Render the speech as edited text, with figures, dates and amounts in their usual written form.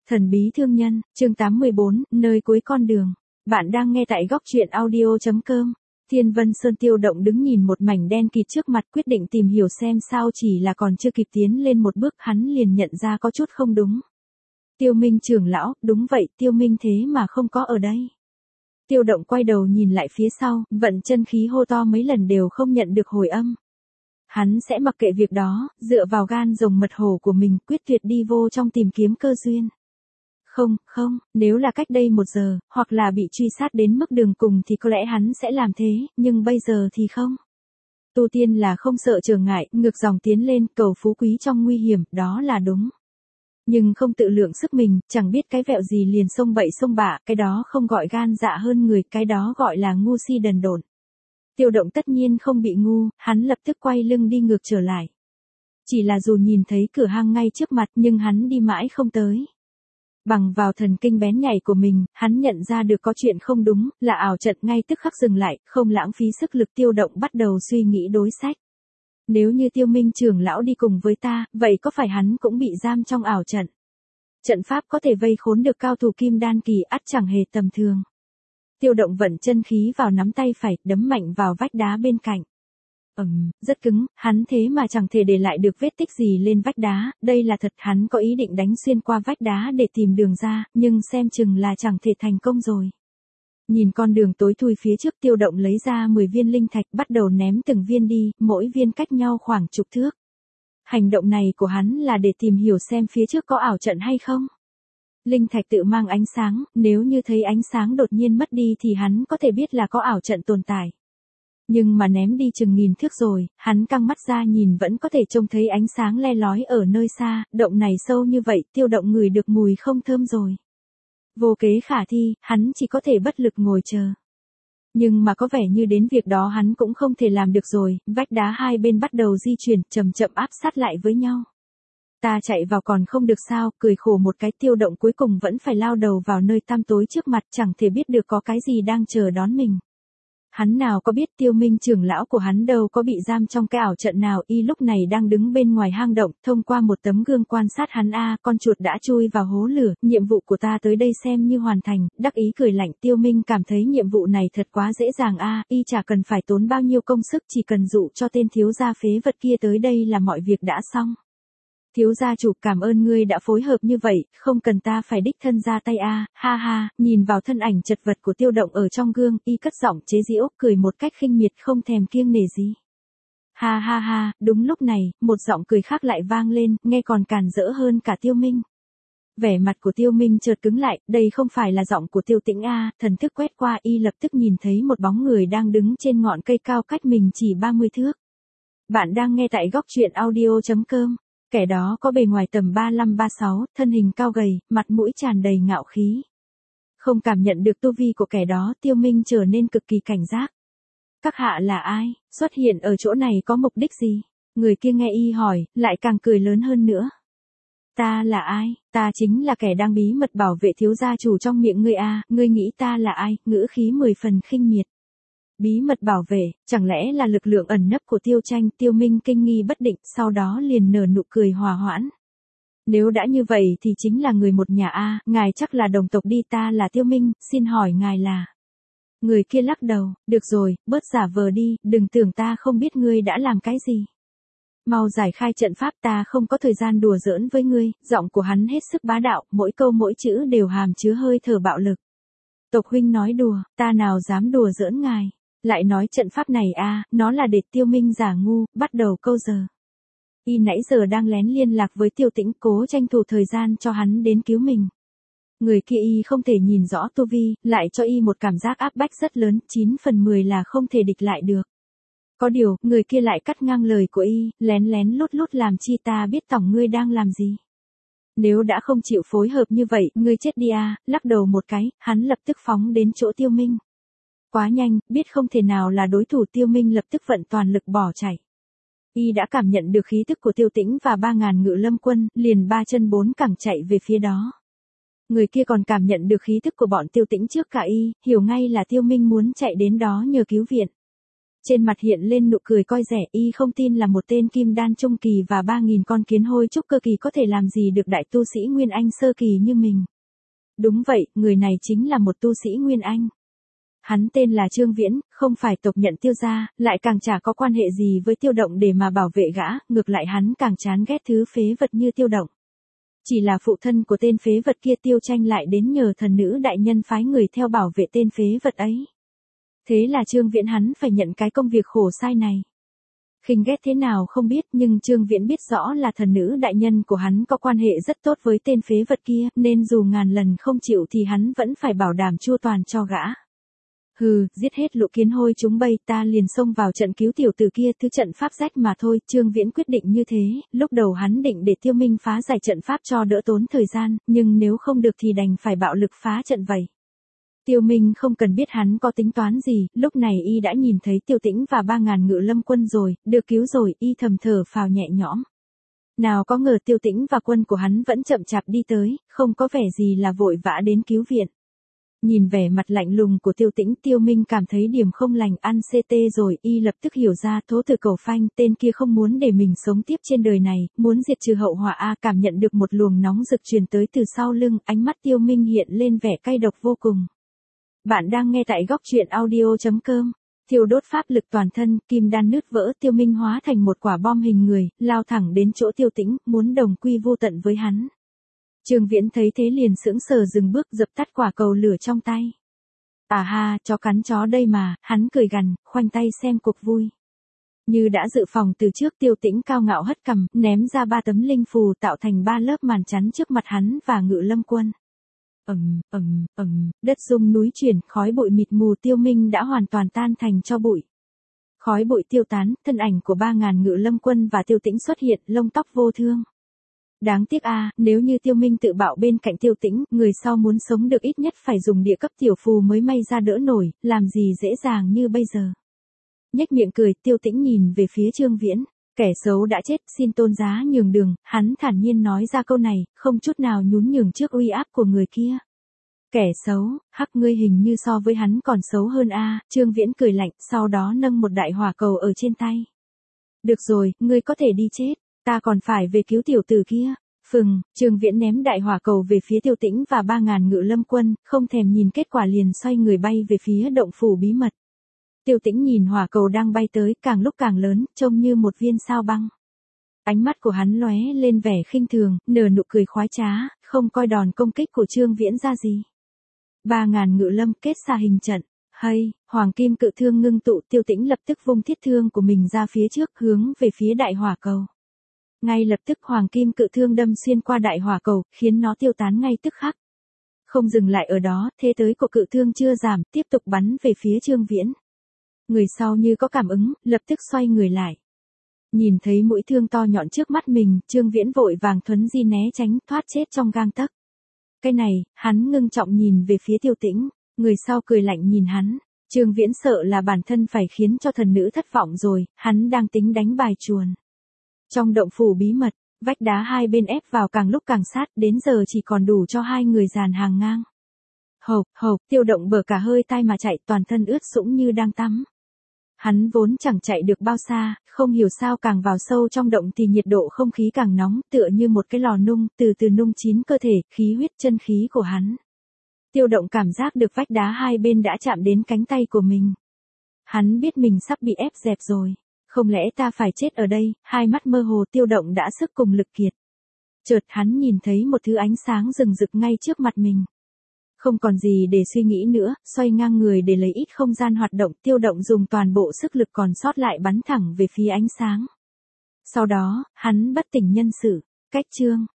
Thần bí thương nhân, chương 814, nơi cuối con đường. Bạn đang nghe tại góc truyện audio.com. Thiên Vân Sơn Tiêu Động đứng nhìn một mảnh đen kịt trước mặt, quyết định tìm hiểu xem sao, chỉ là còn chưa kịp tiến lên một bước hắn liền nhận ra có chút không đúng. Tiêu Minh trưởng lão, đúng vậy, Tiêu Minh thế mà không có ở đây. Tiêu Động quay đầu nhìn lại phía sau, vận chân khí hô to mấy lần đều không nhận được hồi âm. Hắn sẽ mặc kệ việc đó, dựa vào gan rồng mật hổ của mình quyết tuyệt đi vô trong tìm kiếm cơ duyên. Không, nếu là cách đây 1 giờ, hoặc là bị truy sát đến mức đường cùng thì có lẽ hắn sẽ làm thế, nhưng bây giờ thì không. Tu tiên là không sợ trở ngại, ngược dòng tiến lên, cầu phú quý trong nguy hiểm, đó là đúng. Nhưng không tự lượng sức mình, chẳng biết cái vẹo gì liền xông bậy xông bạ, cái đó không gọi gan dạ hơn người, cái đó gọi là ngu si đần độn. Tiêu Động tất nhiên không bị ngu, hắn lập tức quay lưng đi ngược trở lại. Chỉ là dù nhìn thấy cửa hang ngay trước mặt nhưng hắn đi mãi không tới. Bằng vào thần kinh bén nhạy của mình, hắn nhận ra được có chuyện không đúng, là ảo trận, ngay tức khắc dừng lại, không lãng phí sức lực. Tiêu Động bắt đầu suy nghĩ đối sách. Nếu như Tiêu Minh trưởng lão đi cùng với ta, vậy có phải hắn cũng bị giam trong ảo trận? Trận pháp có thể vây khốn được cao thủ kim đan kỳ, ắt chẳng hề tầm thường. Tiêu Động vận chân khí vào nắm tay phải, đấm mạnh vào vách đá bên cạnh. Rất cứng, hắn thế mà chẳng thể để lại được vết tích gì lên vách đá, đây là thật. Hắn có ý định đánh xuyên qua vách đá để tìm đường ra, nhưng xem chừng là chẳng thể thành công rồi. Nhìn con đường tối thui phía trước, Tiêu Động lấy ra 10 viên linh thạch, bắt đầu ném từng viên đi, mỗi viên cách nhau khoảng chục thước. Hành động này của hắn là để tìm hiểu xem phía trước có ảo trận hay không. Linh thạch tự mang ánh sáng, nếu như thấy ánh sáng đột nhiên mất đi thì hắn có thể biết là có ảo trận tồn tại. Nhưng mà ném đi chừng nghìn thước rồi, hắn căng mắt ra nhìn vẫn có thể trông thấy ánh sáng le lói ở nơi xa, động này sâu như vậy, Tiêu Động ngửi được mùi không thơm rồi. Vô kế khả thi, hắn chỉ có thể bất lực ngồi chờ. Nhưng mà có vẻ như đến việc đó hắn cũng không thể làm được rồi, vách đá hai bên bắt đầu di chuyển, chậm chậm áp sát lại với nhau. Ta chạy vào còn không được sao, cười khổ một cái. Tiêu Động cuối cùng vẫn phải lao đầu vào nơi tăm tối trước mặt, chẳng thể biết được có cái gì đang chờ đón mình. Hắn nào có biết Tiêu Minh trưởng lão của hắn đâu có bị giam trong cái ảo trận nào, y lúc này đang đứng bên ngoài hang động, thông qua một tấm gương quan sát hắn. Con chuột đã chui vào hố lửa, nhiệm vụ của ta tới đây xem như hoàn thành, đắc ý cười lạnh. Tiêu Minh cảm thấy nhiệm vụ này thật quá dễ dàng y chả cần phải tốn bao nhiêu công sức, chỉ cần dụ cho tên thiếu gia phế vật kia tới đây là mọi việc đã xong. Thiếu gia chủ, cảm ơn ngươi đã phối hợp như vậy, không cần ta phải đích thân ra tay ha ha. Nhìn vào thân ảnh chật vật của Tiêu Động ở trong gương, y cất giọng chế giễu, cười một cách khinh miệt không thèm kiêng nể gì. Ha ha ha, đúng lúc này, một giọng cười khác lại vang lên, nghe còn càn rỡ hơn cả Tiêu Minh. Vẻ mặt của Tiêu Minh chợt cứng lại, đây không phải là giọng của Tiêu Tĩnh thần thức quét qua, y lập tức nhìn thấy một bóng người đang đứng trên ngọn cây cao cách mình chỉ 30 thước. Bạn đang nghe tại góc truyện audio.com. Kẻ đó có bề ngoài tầm 35-36, thân hình cao gầy, mặt mũi tràn đầy ngạo khí. Không cảm nhận được tu vi của kẻ đó, Tiêu Minh trở nên cực kỳ cảnh giác. Các hạ là ai, xuất hiện ở chỗ này có mục đích gì? Người kia nghe y hỏi, lại càng cười lớn hơn nữa. Ta là ai? Ta chính là kẻ đang bí mật bảo vệ thiếu gia chủ trong miệng ngươi ngươi nghĩ ta là ai? Ngữ khí 10 phần khinh miệt. Bí mật bảo vệ, chẳng lẽ là lực lượng ẩn nấp của Tiêu Tranh? Tiêu Minh kinh nghi bất định, sau đó liền nở nụ cười hòa hoãn. Nếu đã như vậy thì chính là người một nhà ngài chắc là đồng tộc đi, ta là Tiêu Minh, xin hỏi ngài là... Người kia lắc đầu, được rồi, bớt giả vờ đi, đừng tưởng ta không biết ngươi đã làm cái gì. Mau giải khai trận pháp, ta không có thời gian đùa giỡn với ngươi. Giọng của hắn hết sức bá đạo, mỗi câu mỗi chữ đều hàm chứa hơi thở bạo lực. Tộc huynh nói đùa, ta nào dám đùa giỡn ngài. Lại nói trận pháp này nó là để Tiêu Minh giả ngu, bắt đầu câu giờ. Y nãy giờ đang lén liên lạc với Tiêu Tĩnh, cố tranh thủ thời gian cho hắn đến cứu mình. Người kia y không thể nhìn rõ tu vi, lại cho y một cảm giác áp bách rất lớn, 9 phần 10 là không thể địch lại được. Có điều, người kia lại cắt ngang lời của y, lén lén lút lút làm chi, ta biết tổng ngươi đang làm gì. Nếu đã không chịu phối hợp như vậy, ngươi chết đi lắc đầu một cái, hắn lập tức phóng đến chỗ Tiêu Minh. Quá nhanh, biết không thể nào là đối thủ, Tiêu Minh lập tức vận toàn lực bỏ chạy. Y đã cảm nhận được khí tức của Tiêu Tĩnh và 3.000 ngự lâm quân, liền 3 chân 4 cẳng chạy về phía đó. Người kia còn cảm nhận được khí tức của bọn Tiêu Tĩnh trước cả y, hiểu ngay là Tiêu Minh muốn chạy đến đó nhờ cứu viện. Trên mặt hiện lên nụ cười coi rẻ, y không tin là một tên kim đan trung kỳ và 3.000 con kiến hôi trúc cơ kỳ có thể làm gì được đại tu sĩ Nguyên Anh sơ kỳ như mình. Đúng vậy, người này chính là một tu sĩ Nguyên Anh. Hắn tên là Trương Viễn, không phải tộc nhận Tiêu gia, lại càng chả có quan hệ gì với Tiêu Động để mà bảo vệ gã, ngược lại hắn càng chán ghét thứ phế vật như Tiêu Động. Chỉ là phụ thân của tên phế vật kia Tiêu Tranh lại đến nhờ thần nữ đại nhân phái người theo bảo vệ tên phế vật ấy. Thế là Trương Viễn hắn phải nhận cái công việc khổ sai này. Khinh ghét thế nào không biết, nhưng Trương Viễn biết rõ là thần nữ đại nhân của hắn có quan hệ rất tốt với tên phế vật kia, nên dù ngàn lần không chịu thì hắn vẫn phải bảo đảm chu toàn cho gã. Hừ, giết hết lũ kiến hôi chúng bay, ta liền xông vào trận cứu tiểu tử kia, thứ trận pháp rách mà thôi. Trương Viễn quyết định như thế, lúc đầu hắn định để Tiêu Minh phá giải trận pháp cho đỡ tốn thời gian, nhưng nếu không được thì đành phải bạo lực phá trận vậy. Tiêu Minh không cần biết hắn có tính toán gì, lúc này y đã nhìn thấy Tiêu Tĩnh và 3.000 ngự lâm quân rồi, được cứu rồi, y thầm thở phào nhẹ nhõm. Nào có ngờ Tiêu Tĩnh và quân của hắn vẫn chậm chạp đi tới, không có vẻ gì là vội vã đến cứu viện. Nhìn vẻ mặt lạnh lùng của Tiêu Tĩnh, Tiêu Minh cảm thấy điểm không lành, ăn CT rồi, y lập tức hiểu ra thố tử cầu phanh, tên kia không muốn để mình sống tiếp trên đời này, muốn diệt trừ hậu họa a. Cảm nhận được một luồng nóng rực truyền tới từ sau lưng, ánh mắt Tiêu Minh hiện lên vẻ cay độc vô cùng. Bạn đang nghe tại góc truyện audio.com. Thiêu đốt pháp lực toàn thân, kim đan nứt vỡ, Tiêu Minh hóa thành một quả bom hình người, lao thẳng đến chỗ Tiêu Tĩnh, muốn đồng quy vô tận với hắn. Trương Viễn thấy thế liền sững sờ dừng bước, dập tắt quả cầu lửa trong tay. À ha, chó cắn chó đây mà, hắn cười gằn, khoanh tay xem cuộc vui. Như đã dự phòng từ trước, Tiêu Tĩnh cao ngạo hất cằm, ném ra 3 tấm linh phù tạo thành 3 lớp màn chắn trước mặt hắn và ngự lâm quân. Đất rung núi chuyển, khói bụi mịt mù, Tiêu Minh đã hoàn toàn tan thành tro bụi. Khói bụi tiêu tán, thân ảnh của 3.000 ngự lâm quân và Tiêu Tĩnh xuất hiện, lông tóc vô thương. Đáng tiếc a, nếu như Tiêu Minh tự bạo bên cạnh Tiêu Tĩnh, người sau muốn sống được ít nhất phải dùng địa cấp tiểu phù mới may ra đỡ nổi, làm gì dễ dàng như bây giờ. Nhếch miệng cười, Tiêu Tĩnh nhìn về phía Trương Viễn. Kẻ xấu đã chết, xin tôn giá nhường đường, hắn thản nhiên nói ra câu này, không chút nào nhún nhường trước uy áp của người kia. Kẻ xấu, hắc, ngươi hình như so với hắn còn xấu hơn a. Trương Viễn cười lạnh, sau đó nâng một đại hỏa cầu ở trên tay. Được rồi, ngươi có thể đi chết, ta còn phải về cứu tiểu tử kia. Phừng, Trương Viễn ném đại hỏa cầu về phía Tiêu Tĩnh và 3.000 ngự lâm quân, không thèm nhìn kết quả liền xoay người bay về phía động phủ bí mật. Tiêu Tĩnh nhìn hỏa cầu đang bay tới, càng lúc càng lớn, trông như một viên sao băng. Ánh mắt của hắn lóe lên vẻ khinh thường, nở nụ cười khoái trá, không coi đòn công kích của Trương Viễn ra gì. 3.000 ngự lâm kết xa hình trận. Hay, hoàng kim cự thương ngưng tụ, Tiêu Tĩnh lập tức vung thiết thương của mình ra phía trước, hướng về phía đại hỏa cầu. Ngay lập tức hoàng kim cự thương đâm xuyên qua đại hỏa cầu, khiến nó tiêu tán ngay tức khắc. Không dừng lại ở đó, thế tới của cự thương chưa giảm, tiếp tục bắn về phía Trương Viễn. Người sau như có cảm ứng, lập tức xoay người lại. Nhìn thấy mũi thương to nhọn trước mắt mình, Trương Viễn vội vàng thuấn di né tránh, thoát chết trong gang tấc. Cái này, hắn ngưng trọng nhìn về phía Tiêu Tĩnh, người sau cười lạnh nhìn hắn. Trương Viễn sợ là bản thân phải khiến cho thần nữ thất vọng rồi, hắn đang tính đánh bài chuồn. Trong động phủ bí mật, vách đá hai bên ép vào càng lúc càng sát, đến giờ chỉ còn đủ cho hai người dàn hàng ngang. Hộp, Tiêu Động bở cả hơi tai mà chạy, toàn thân ướt sũng như đang tắm. Hắn vốn chẳng chạy được bao xa, không hiểu sao càng vào sâu trong động thì nhiệt độ không khí càng nóng, tựa như một cái lò nung, từ từ nung chín cơ thể, khí huyết chân khí của hắn. Tiêu Động cảm giác được vách đá hai bên đã chạm đến cánh tay của mình. Hắn biết mình sắp bị ép dẹp rồi. Không lẽ ta phải chết ở đây? Hai mắt mơ hồ, Tiêu Động đã sức cùng lực kiệt. Chợt hắn nhìn thấy một thứ ánh sáng rừng rực ngay trước mặt mình. Không còn gì để suy nghĩ nữa, xoay ngang người để lấy ít không gian hoạt động, Tiêu Động dùng toàn bộ sức lực còn sót lại bắn thẳng về phía ánh sáng. Sau đó, hắn bất tỉnh nhân sự. Cách chương